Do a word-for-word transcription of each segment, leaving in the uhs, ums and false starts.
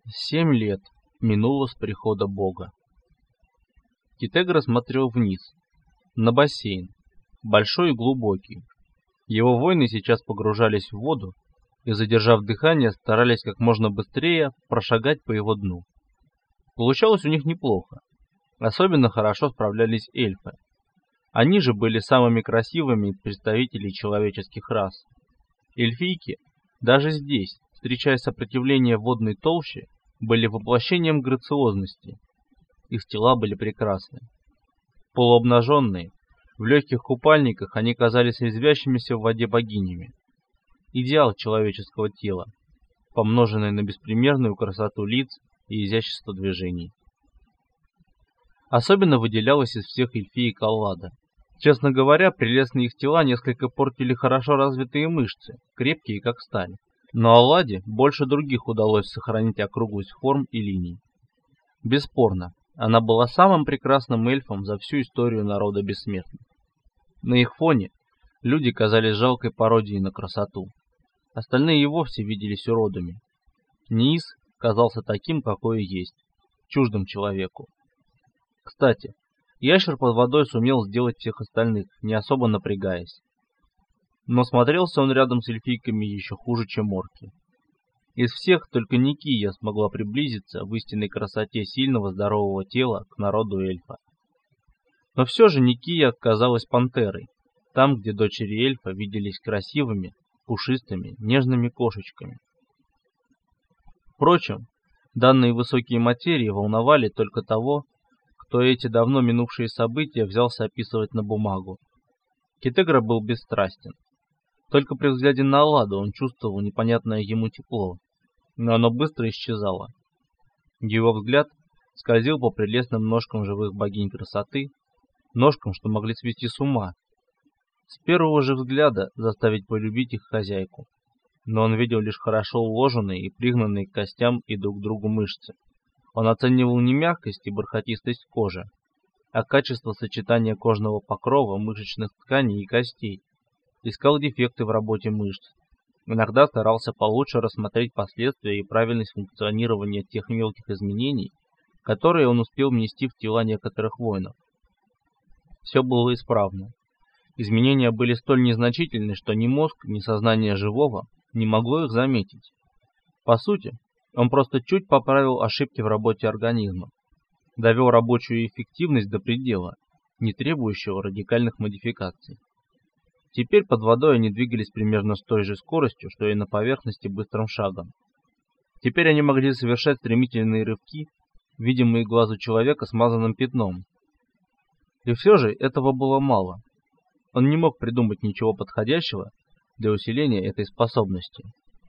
Семь лет минуло с прихода Бога. Китегра смотрел вниз, на бассейн, большой и глубокий. Его воины сейчас погружались в воду и, задержав дыхание, старались как можно быстрее прошагать по его дну. Получалось у них неплохо. Особенно хорошо справлялись эльфы. Они же были самыми красивыми из представителей человеческих рас. Эльфийки, даже здесь, встречая сопротивление в водной толще, были воплощением грациозности. Их тела были прекрасны. Полуобнаженные, в легких купальниках они казались резвящимися в воде богинями. Идеал человеческого тела, помноженный на беспримерную красоту лиц и изящество движений. Особенно выделялась из всех эльфиек Аллада. Честно говоря, прелестные их тела несколько портили хорошо развитые мышцы, крепкие как сталь. Но Алладе больше других удалось сохранить округлость форм и линий. Бесспорно, она была самым прекрасным эльфом за всю историю народа бессмертных. На их фоне люди казались жалкой пародией на красоту. Остальные и вовсе виделись уродами. Ниис казался таким, какой и есть, чуждым человеку. Кстати, ящер под водой сумел сделать всех остальных, не особо напрягаясь. Но смотрелся он рядом с эльфийками еще хуже, чем орки. Из всех только Никия смогла приблизиться в истинной красоте сильного здорового тела к народу эльфа. Но все же Никия оказалась пантерой, там, где дочери эльфа виделись красивыми, пушистыми, нежными кошечками. Впрочем, данные высокие материи волновали только того, кто эти давно минувшие события взялся описывать на бумагу. Китегра был бесстрастен. Только при взгляде на Алладу он чувствовал непонятное ему тепло, но оно быстро исчезало. Его взгляд скользил по прелестным ножкам живых богинь красоты, ножкам, что могли свести с ума. С первого же взгляда заставить полюбить их хозяйку. Но он видел лишь хорошо уложенные и пригнанные к костям и друг к другу мышцы. Он оценивал не мягкость и бархатистость кожи, а качество сочетания кожного покрова, мышечных тканей и костей. Искал дефекты в работе мышц. Иногда старался получше рассмотреть последствия и правильность функционирования тех мелких изменений, которые он успел внести в тела некоторых воинов. Все было исправно. Изменения были столь незначительны, что ни мозг, ни сознание живого не могло их заметить. По сути, он просто чуть поправил ошибки в работе организма, довел рабочую эффективность до предела, не требующего радикальных модификаций. Теперь под водой они двигались примерно с той же скоростью, что и на поверхности быстрым шагом. Теперь они могли совершать стремительные рывки, видимые глазу человека смазанным пятном. И все же этого было мало. Он не мог придумать ничего подходящего для усиления этой способности.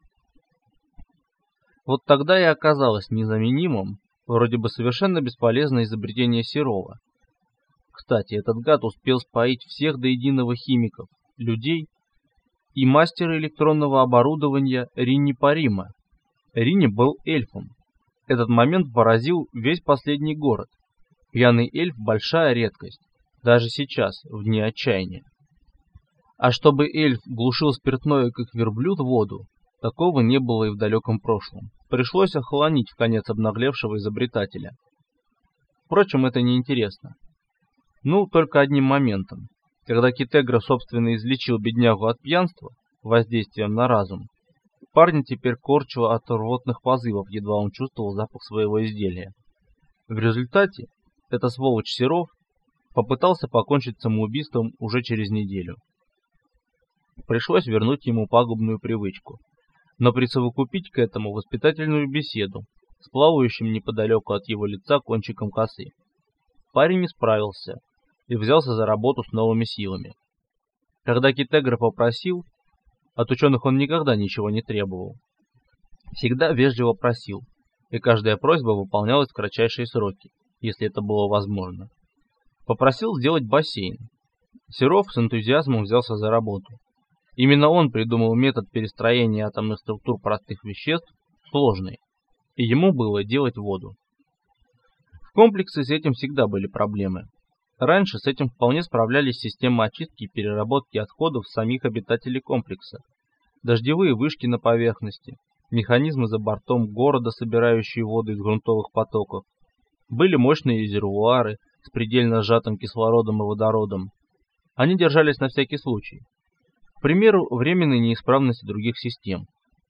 Вот тогда и оказалось незаменимым, вроде бы совершенно бесполезное изобретение Серова. Кстати, этот гад успел споить всех до единого химиков, людей и мастера электронного оборудования Ринни Парима. Ринни был эльфом. Этот момент поразил весь последний город. Пьяный эльф – большая редкость, даже сейчас, в дни отчаяния. А чтобы эльф глушил спиртное, как верблюд, воду, такого не было и в далеком прошлом. Пришлось охолонить вконец обнаглевшего изобретателя. Впрочем, это не интересно. Ну, только одним моментом. Когда Китегра собственно излечил беднягу от пьянства воздействием на разум, парня теперь корчило от рвотных позывов, едва он чувствовал запах своего изделия. В результате эта сволочь Серов попытался покончить самоубийством уже через неделю. Пришлось вернуть ему пагубную привычку, но присовокупить к этому воспитательную беседу с плавающим неподалеку от его лица кончиком косы. Парень не справился и взялся за работу с новыми силами. Когда Китегра попросил, от ученых он никогда ничего не требовал. Всегда вежливо просил, и каждая просьба выполнялась в кратчайшие сроки, если это было возможно. Попросил сделать бассейн. Серов с энтузиазмом взялся за работу. Именно он придумал метод перестроения атомных структур простых веществ в сложные, и ему было делать воду. В комплексе с этим всегда были проблемы. Раньше с этим вполне справлялись системы очистки и переработки отходов самих обитателей комплекса, дождевые вышки на поверхности, механизмы за бортом города, собирающие воду из грунтовых потоков. Были мощные резервуары с предельно сжатым кислородом и водородом. Они держались на всякий случай. К примеру, временной неисправности других систем.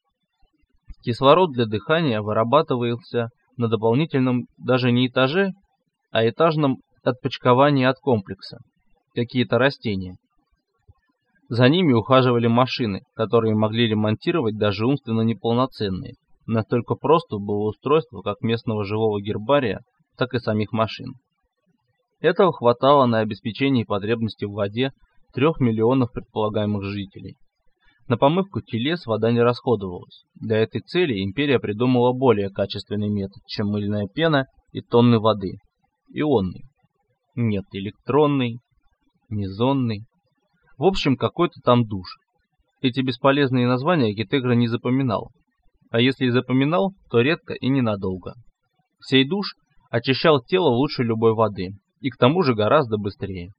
Кислород для дыхания вырабатывался на дополнительном даже не этаже, а этажном отпочковании от комплекса. Какие-то растения. За ними ухаживали машины, которые могли ремонтировать даже умственно неполноценные. Настолько просто было устройство как местного живого гербария, так и самих машин. Этого хватало на обеспечение потребностей в воде трех миллионов предполагаемых жителей. На помывку телес вода не расходовалась. Для этой цели империя придумала более качественный метод, чем мыльная пена и тонны воды. Ионный. Нет, электронный, мезонный. В общем, какой-то там душ. Эти бесполезные названия Китегра не запоминал. А если и запоминал, то редко и ненадолго. Сей душ очищал тело лучше любой воды, и к тому же гораздо быстрее.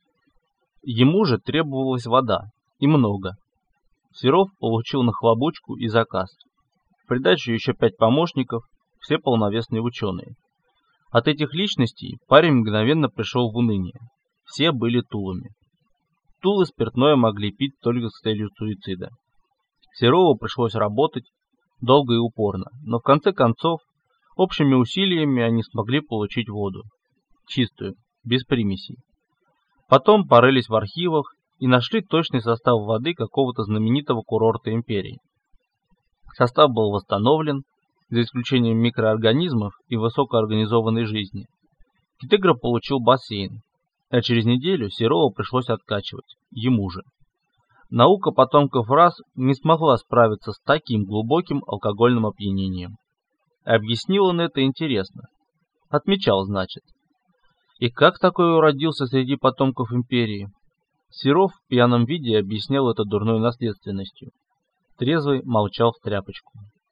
Ему же требовалась вода, и много. Серов получил нахлобучку и заказ. В придачу еще пять помощников, все полновесные ученые. От этих личностей парень мгновенно пришел в уныние. Все были тулами. Тулы спиртное могли пить только с целью суицида. Серову пришлось работать долго и упорно, но в конце концов общими усилиями они смогли получить воду. Чистую, без примесей. Потом порылись в архивах и нашли точный состав воды какого-то знаменитого курорта империи. Состав был восстановлен, за исключением микроорганизмов и высокоорганизованной жизни. Китегра получил бассейн, а через неделю Серова пришлось откачивать, ему же. Наука потомков рас не смогла справиться с таким глубоким алкогольным опьянением. Объяснил он это интересно. Отмечал, значит. И как такой уродился среди потомков империи? Серов в пьяном виде объяснял это дурной наследственностью. Трезвый молчал в тряпочку.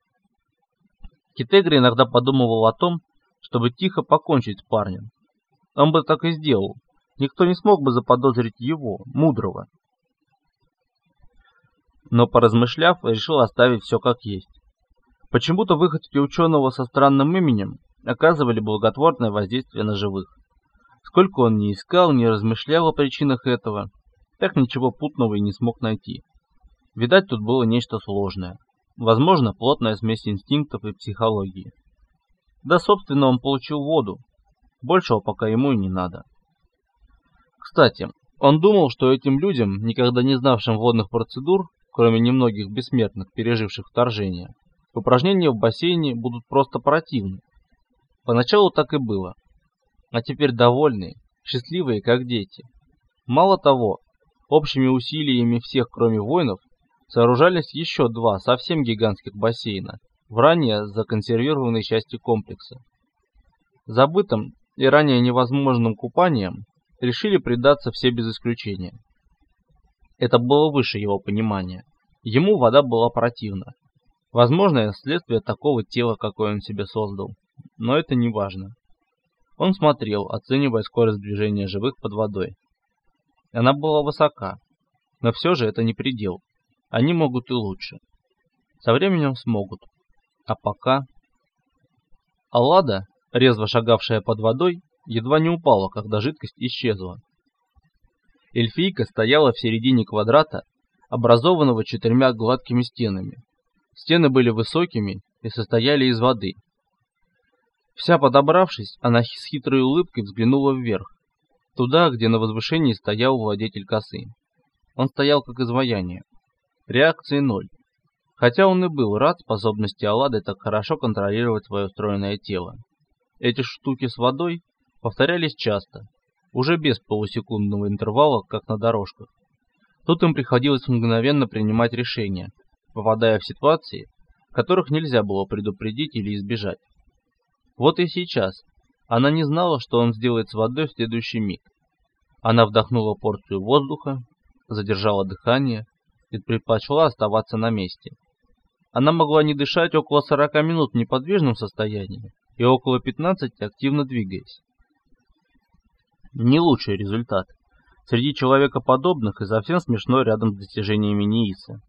Китегра иногда подумывал о том, чтобы тихо покончить с парнем. Он бы так и сделал. Никто не смог бы заподозрить его, мудрого. Но, поразмышляв, решил оставить все как есть. Почему-то выходки ученого со странным именем оказывали благотворное воздействие на живых. Сколько он ни искал, ни размышлял о причинах этого, так ничего путного и не смог найти. Видать, тут было нечто сложное. Возможно, плотная смесь инстинктов и психологии. Да, собственно, он получил воду. Большего пока ему и не надо. Кстати, он думал, что этим людям, никогда не знавшим водных процедур, кроме немногих бессмертных, переживших вторжение, упражнения в бассейне будут просто противны. Поначалу так и было. А теперь довольные, счастливые, как дети. Мало того, общими усилиями всех, кроме воинов, сооружались еще два совсем гигантских бассейна в ранее законсервированной части комплекса. Забытым и ранее невозможным купанием решили предаться все без исключения. Это было выше его понимания. Ему вода была противна. Возможно, следствие такого тела, какое он себе создал. Но это не важно. Он смотрел, оценивая скорость движения живых под водой. Она была высока, но все же это не предел. Они могут и лучше. Со временем смогут. А пока... Аллада, резво шагавшая под водой, едва не упала, когда жидкость исчезла. Эльфийка стояла в середине квадрата, образованного четырьмя гладкими стенами. Стены были высокими и состояли из воды. Вся подобравшись, она с хитрой улыбкой взглянула вверх, туда, где на возвышении стоял владетель косы. Он стоял как изваяние. Реакции ноль. Хотя он и был рад способности Аллады так хорошо контролировать свое устроенное тело. Эти штуки с водой повторялись часто, уже без полусекундного интервала, как на дорожках. Тут им приходилось мгновенно принимать решения, попадая в ситуации, которых нельзя было предупредить или избежать. Вот и сейчас она не знала, что он сделает с водой в следующий миг. Она вдохнула порцию воздуха, задержала дыхание и предпочла оставаться на месте. Она могла не дышать около сорока минут в неподвижном состоянии и около пятнадцати активно двигаясь. Не лучший результат. Среди человекоподобных и совсем смешной рядом с достижениями Нииса.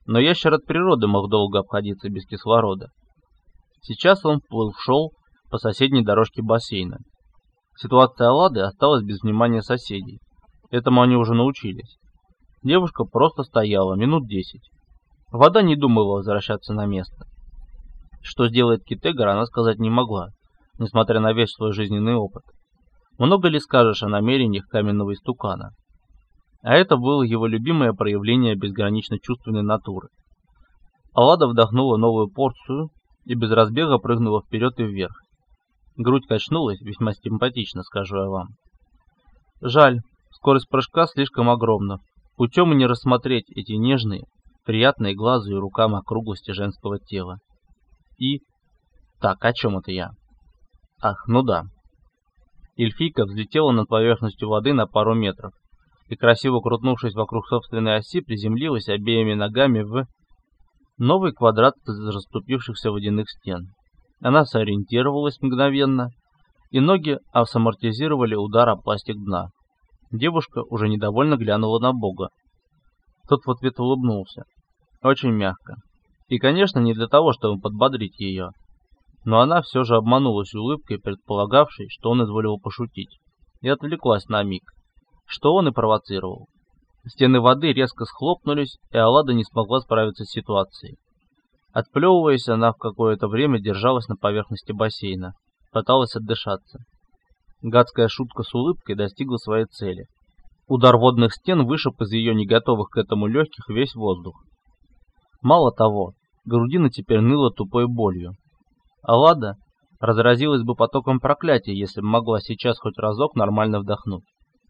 но ящер от природы мог долго обходиться без кислорода. Сейчас он вплыл шел по соседней дорожке бассейна. Ситуация Аллады осталась без внимания соседей. Этому они уже научились. Девушка просто стояла минут десять. Вода не думала возвращаться на место. Что сделает Китегра, она сказать не могла, несмотря на весь свой жизненный опыт. Много ли скажешь о намерениях каменного истукана? А это было его любимое проявление безгранично чувственной натуры. Аллада вдохнула новую порцию и без разбега прыгнула вперед и вверх. Грудь качнулась, весьма симпатично, скажу я вам. Жаль, скорость прыжка слишком огромна. Путем и не рассмотреть эти нежные, приятные глазу и рукам округлости женского тела. И... Так, о чем это я? Ах, ну да. Эльфийка взлетела над поверхностью воды на пару метров и, красиво крутнувшись вокруг собственной оси, приземлилась обеими ногами в новый квадрат из расступившихся водяных стен. Она сориентировалась мгновенно, и ноги автоматизировали удар о пластик дна. Девушка уже недовольно глянула на Бога. Тот в ответ улыбнулся. Очень мягко. И, конечно, не для того, чтобы подбодрить ее. Но она все же обманулась улыбкой, предполагавшей, что он изволил пошутить, и отвлеклась на миг, что он и провоцировал. Стены воды резко схлопнулись, и Аллада не смогла справиться с ситуацией. Отплевываясь, она в какое-то время держалась на поверхности бассейна, пыталась отдышаться. Гадская шутка с улыбкой достигла своей цели. Удар водных стен вышиб из ее неготовых к этому легких весь воздух. Мало того, грудина теперь ныла тупой болью. Аллада разразилась бы потоком проклятий, если бы могла сейчас хоть разок нормально вдохнуть.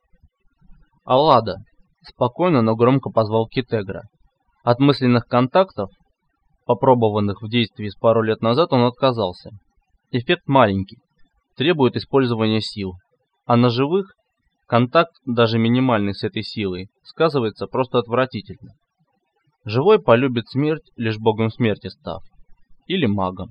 «Аллада!» — спокойно, но громко позвал Китегра. От мысленных контактов, попробованных в действии с пару лет назад, он отказался. Эффект маленький, требует использования сил, а на живых контакт, даже минимальный с этой силой, сказывается просто отвратительно. Живой полюбит смерть, лишь богом смерти став. Или магом.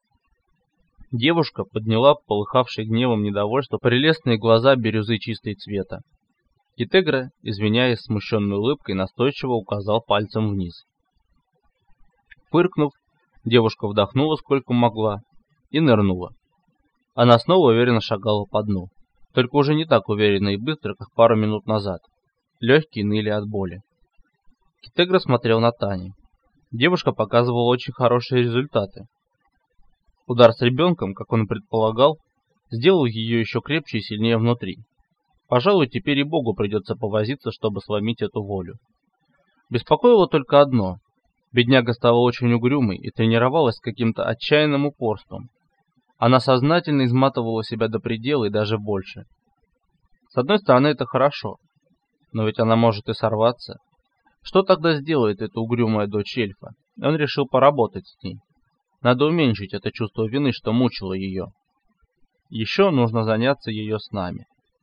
Девушка подняла полыхавшие гневом недовольство прелестные глаза бирюзы чистой цвета. Китегра, извиняясь смущенной улыбкой, настойчиво указал пальцем вниз. Фыркнув, девушка вдохнула сколько могла и нырнула. Она снова уверенно шагала по дну, только уже не так уверенно и быстро, как пару минут назад. Легкие ныли от боли. Китегра смотрел на Тани. Девушка показывала очень хорошие результаты. Удар с ребенком, как он предполагал, сделал ее еще крепче и сильнее внутри. Пожалуй, теперь и Богу придется повозиться, чтобы сломить эту волю. Беспокоило только одно. Бедняга стала очень угрюмой и тренировалась с каким-то отчаянным упорством. Она сознательно изматывала себя до предела и даже больше. С одной стороны, это хорошо, но ведь она может и сорваться. Что тогда сделает эта угрюмая дочь эльфа? Он решил поработать с ней. Надо уменьшить это чувство вины, что мучило ее. Еще нужно заняться ее снами.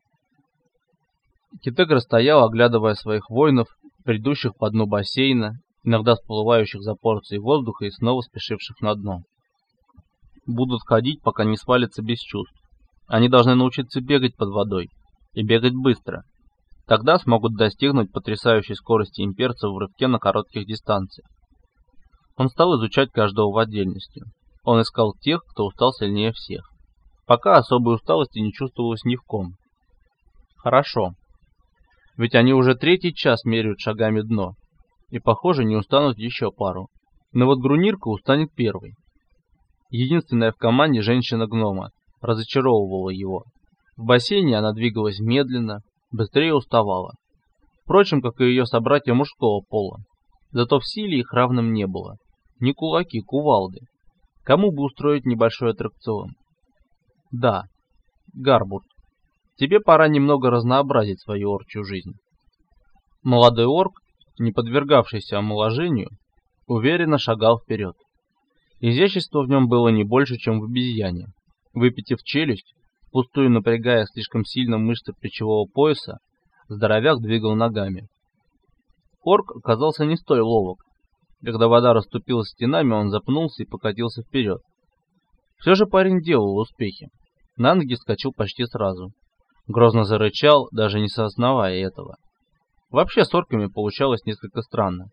Китегра стоял, оглядывая своих воинов, бредущих по дну бассейна, иногда всплывающих за порцией воздуха и снова спешивших на дно. Будут ходить, пока не свалятся без чувств. Они должны научиться бегать под водой, и бегать быстро. Тогда смогут достигнуть потрясающей скорости имперцев в рывке на коротких дистанциях. Он стал изучать каждого в отдельности. Он искал тех, кто устал сильнее всех. Пока особой усталости не чувствовалось ни в ком. Хорошо. Ведь они уже третий час меряют шагами дно. И, похоже, не устанут еще пару. Но вот Грунирка устанет первой. Единственная в команде женщина-гнома разочаровывала его. В бассейне она двигалась медленно, быстрее уставала. Впрочем, как и ее собратья мужского пола. Зато в силе их равным не было. Не кулаки, кувалды. Кому бы устроить небольшой аттракцион? Да, Гарбурт, тебе пора немного разнообразить свою орчью жизнь. Молодой орк, не подвергавшийся омоложению, уверенно шагал вперед. Изящество в нем было не больше, чем в обезьяне. Выпитив челюсть, впустую напрягая слишком сильно мышцы плечевого пояса, здоровяк двигал ногами. Орк оказался не столь ловок. Когда вода расступилась стенами, он запнулся и покатился вперед. Все же парень делал успехи. На ноги вскочил почти сразу. Грозно зарычал, даже не сознавая этого. Вообще с орками получалось несколько странно.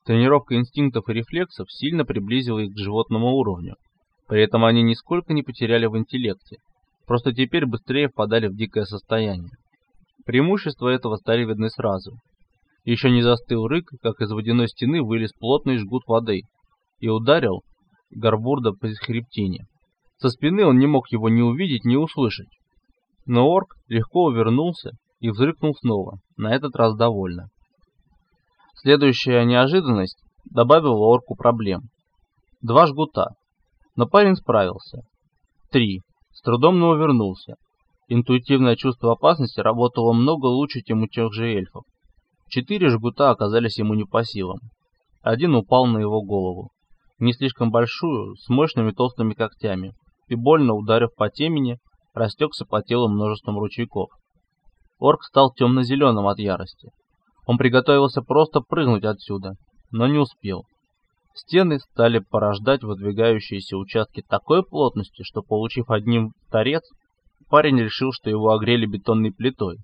Тренировка инстинктов и рефлексов сильно приблизила их к животному уровню. При этом они нисколько не потеряли в интеллекте, просто теперь быстрее впадали в дикое состояние. Преимущества этого стали видны сразу. Еще не застыл рык, как из водяной стены вылез плотный жгут воды и ударил Гарвурда по хребтине. Со спины он не мог его ни увидеть, ни услышать. Но орк легко увернулся и взрыкнул снова, на этот раз довольно. Следующая неожиданность добавила орку проблем. Два жгута. Но парень справился. Три. С трудом, но увернулся. Интуитивное чувство опасности работало много лучше, чем у тех же эльфов. Четыре жгута оказались ему не по силам. Один упал на его голову. Не слишком большую, с мощными толстыми когтями, и больно ударив по темени, растекся по телу множеством ручейков. Орк стал темно-зеленым от ярости. Он приготовился просто прыгнуть отсюда, но не успел. Стены стали порождать выдвигающиеся участки такой плотности, что, получив одним торец, парень решил, что его огрели бетонной плитой.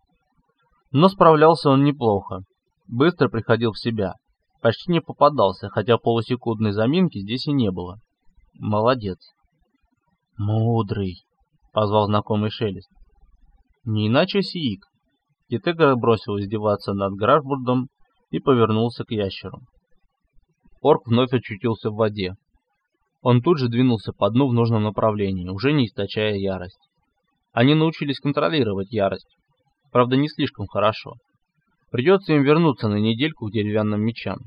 Но справлялся он неплохо, быстро приходил в себя, почти не попадался, хотя полусекундной заминки здесь и не было. Молодец. «Мудрый», — позвал знакомый шелест. Не иначе Сиик. Китегра бросил издеваться над Грашбурдом и повернулся к ящеру. Орк вновь очутился в воде. Он тут же двинулся по дну в нужном направлении, уже не источая ярость. Они научились контролировать ярость, правда не слишком хорошо. Придется им вернуться на недельку к деревянным мечам.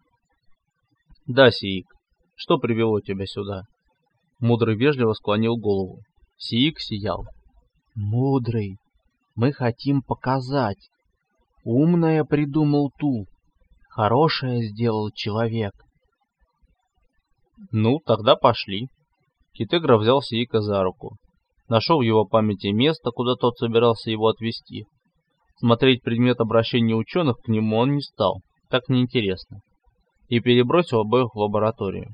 «Да, Сиик, что привело тебя сюда?» Мудрый вежливо склонил голову. Сиик сиял. «Мудрый, мы хотим показать. Умное придумал Ту, хорошее сделал человек». «Ну, тогда пошли». Китегра взял Сиика за руку. Нашел в его памяти место, куда тот собирался его отвезти. Смотреть предмет обращения ученых к нему он не стал, так неинтересно. И перебросил обоих в лабораторию.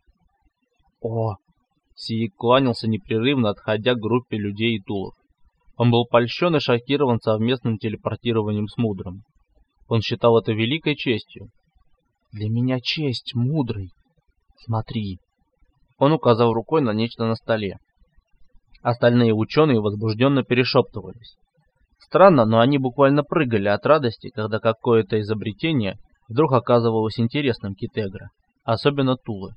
«О!» Сиик кланялся непрерывно, отходя к группе людей и тулов. Он был польщен и шокирован совместным телепортированием с Мудрым. Он считал это великой честью. «Для меня честь, Мудрый. Смотри». Он указал рукой на нечто на столе. Остальные ученые возбужденно перешептывались. Странно, но они буквально прыгали от радости, когда какое-то изобретение вдруг оказывалось интересным Китегра, особенно Тулы.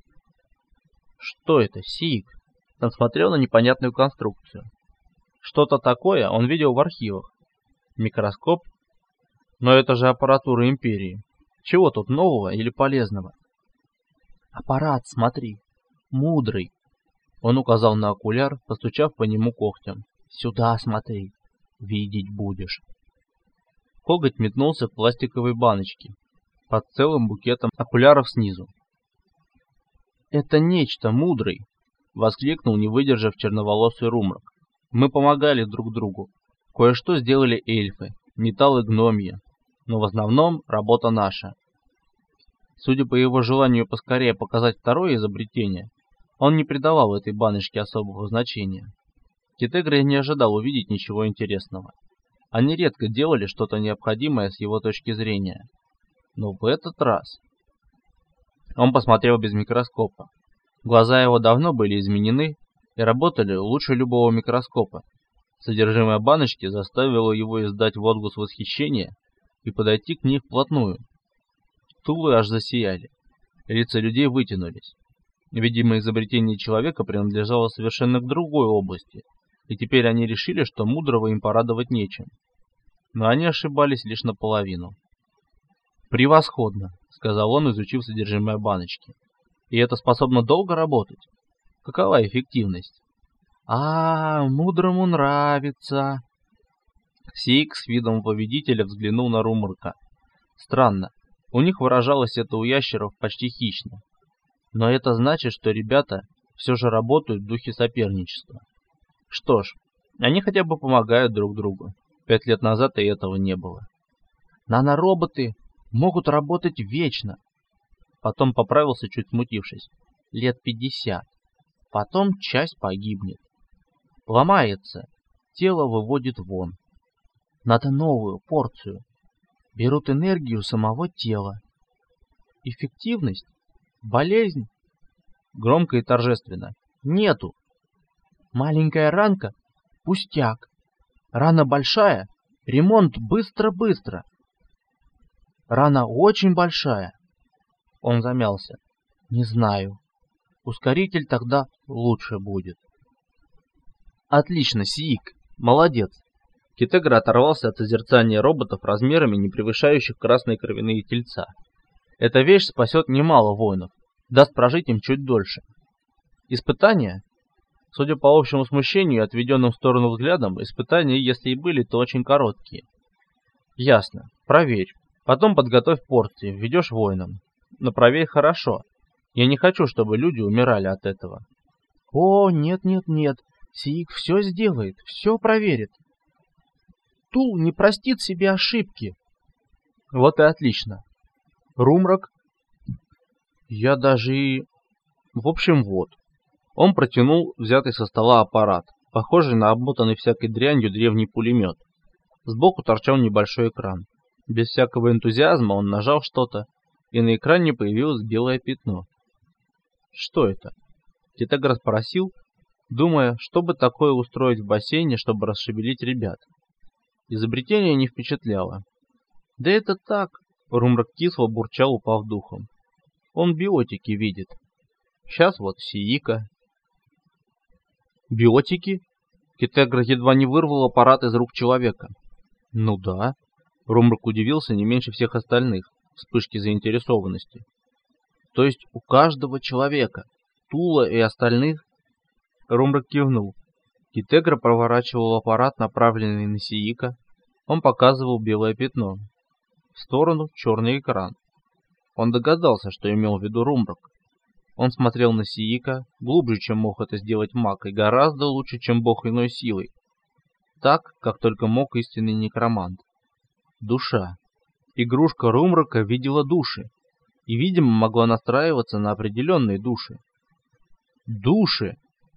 Что это, Сиик? Он смотрел на непонятную конструкцию. Что-то такое он видел в архивах. Микроскоп? Но это же аппаратура Империи. Чего тут нового или полезного? Аппарат, смотри. Мудрый. Он указал на окуляр, постучав по нему когтем. Сюда смотри. Видеть будешь. Коготь метнулся к пластиковой баночке под целым букетом окуляров снизу. «Это нечто, Мудрый!» — воскликнул, не выдержав, черноволосый Румрак. «Мы помогали друг другу. Кое-что сделали эльфы, металл и гномья, но в основном работа наша». Судя по его желанию поскорее показать второе изобретение, он не придавал этой баночке особого значения. Китегра не ожидал увидеть ничего интересного. Они редко делали что-то необходимое с его точки зрения. Но в этот раз... Он посмотрел без микроскопа. Глаза его давно были изменены и работали лучше любого микроскопа. Содержимое баночки заставило его издать возглас восхищения и подойти к ней вплотную. Тулы аж засияли. Лица людей вытянулись. Видимо, изобретение человека принадлежало совершенно к другой области, и теперь они решили, что Мудрого им порадовать нечем. Но они ошибались лишь наполовину. «Превосходно», — сказал он, изучив содержимое баночки. «И это способно долго работать? Какова эффективность?» «А, Мудрому нравится». Сиик с видом победителя взглянул на Румрака. Странно, у них выражалось это у ящеров почти хищно. Но это значит, что ребята все же работают в духе соперничества. Что ж, они хотя бы помогают друг другу. Пять лет назад и этого не было. Нанороботы могут работать вечно. Потом поправился, чуть смутившись. Лет пятьдесят. Потом часть погибнет. Ломается. Тело выводит вон. Надо новую порцию. Берут энергию самого тела. Эффективность? Болезнь? Громко и торжественно. Нету. Маленькая ранка? Пустяк. Рана большая? Ремонт быстро-быстро. Рана очень большая. Он замялся. Не знаю. Ускоритель тогда лучше будет. Отлично, Сиик. Молодец. Китегра оторвался от созерцания роботов размерами, не превышающих красные кровяные тельца. Эта вещь спасет немало воинов, даст прожить им чуть дольше. Испытания? Судя по общему смущению и отведенным в сторону взглядам, испытания, если и были, то очень короткие. Ясно. Проверь. Потом подготовь порции, введешь воинам. Но проверь хорошо. Я не хочу, чтобы люди умирали от этого. О, нет-нет-нет. Сиик все сделает, все проверит. Тул не простит себе ошибки. Вот и отлично. Румрак? Я даже и... В общем, вот. Он протянул взятый со стола аппарат, похожий на обмотанный всякой дрянью древний пулемет. Сбоку торчал небольшой экран. Без всякого энтузиазма он нажал что-то, и на экране появилось белое пятно. Что это? Китегра спросил, думая, что бы такое устроить в бассейне, чтобы расшевелить ребят. Изобретение не впечатляло. Да это так, Румрак кисло бурчал, упав духом. Он биотики видит. Сейчас вот Сиика. Биотики? Китегра едва не вырвал аппарат из рук человека. Ну да. Румрак удивился не меньше всех остальных, вспышки заинтересованности. То есть у каждого человека, Тула и остальных? Румрак кивнул. Китегра проворачивал аппарат, направленный на Сиика. Он показывал белое пятно. В сторону черный экран. Он догадался, что имел в виду Румрак. Он смотрел на Сиика глубже, чем мог это сделать маг, и гораздо лучше, чем бог иной силой. Так, как только мог истинный некромант. Душа. Игрушка Румрака видела души. И, видимо, могла настраиваться на определенные души. Души!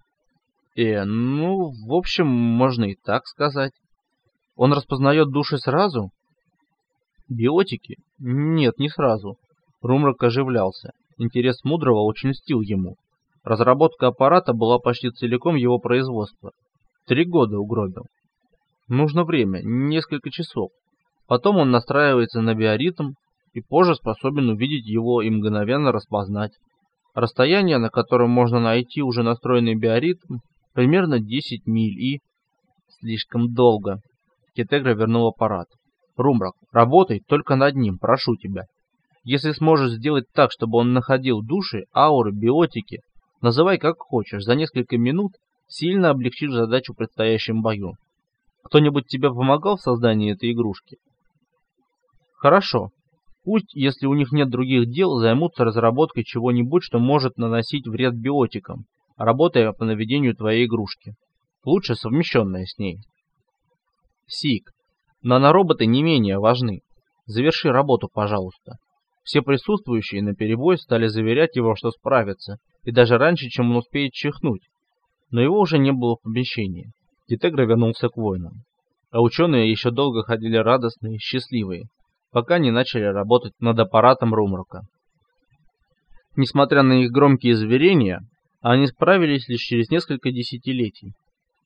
Э, ну, в общем, можно и так сказать. Он распознает души сразу? Биотики? Нет, не сразу. Румрак оживлялся. Интерес Мудрого очень льстил ему. Разработка аппарата была почти целиком его производства. Три года угробил. Нужно время, несколько часов. Потом он настраивается на биоритм и позже способен увидеть его и мгновенно распознать. Расстояние, на котором можно найти уже настроенный биоритм, примерно десять миль и... Слишком долго. Китегра вернул аппарат. Румрак, работай только над ним, прошу тебя. Если сможешь сделать так, чтобы он находил души, ауры, биотики, называй как хочешь, за несколько минут сильно облегчишь задачу в предстоящем бою. Кто-нибудь тебе помогал в создании этой игрушки? Хорошо. Пусть, если у них нет других дел, займутся разработкой чего-нибудь, что может наносить вред биотикам, работая по наведению твоей игрушки. Лучше совмещенная с ней. Сик, нанороботы не менее важны. Заверши работу, пожалуйста. Все присутствующие наперебой стали заверять его, что справятся, и даже раньше, чем он успеет чихнуть. Но его уже не было в помещении. Китегра вернулся к воинам. А ученые еще долго ходили радостные, счастливые, пока не начали работать над аппаратом Румрака. Несмотря на их громкие заверения, они справились лишь через несколько десятилетий.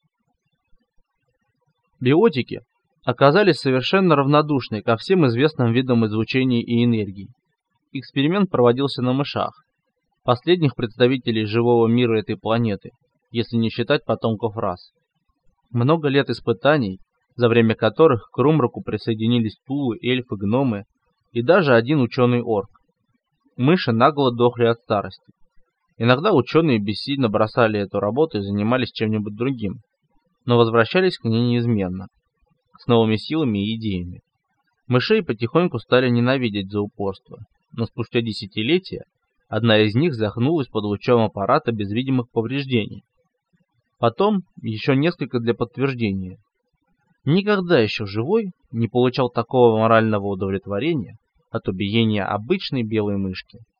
Биотики оказались совершенно равнодушны ко всем известным видам излучения и энергии. Эксперимент проводился на мышах, последних представителей живого мира этой планеты, если не считать потомков рас. Много лет испытаний, за время которых к Румраку присоединились тулы, эльфы, гномы и даже один ученый-орк. Мыши нагло дохли от старости. Иногда ученые бессильно бросали эту работу и занимались чем-нибудь другим, но возвращались к ней неизменно, с новыми силами и идеями. Мышей потихоньку стали ненавидеть за упорство, но спустя десятилетия одна из них захнулась под лучом аппарата без видимых повреждений. Потом еще несколько для подтверждения. Никогда еще живой не получал такого морального удовлетворения от убиения обычной белой мышки.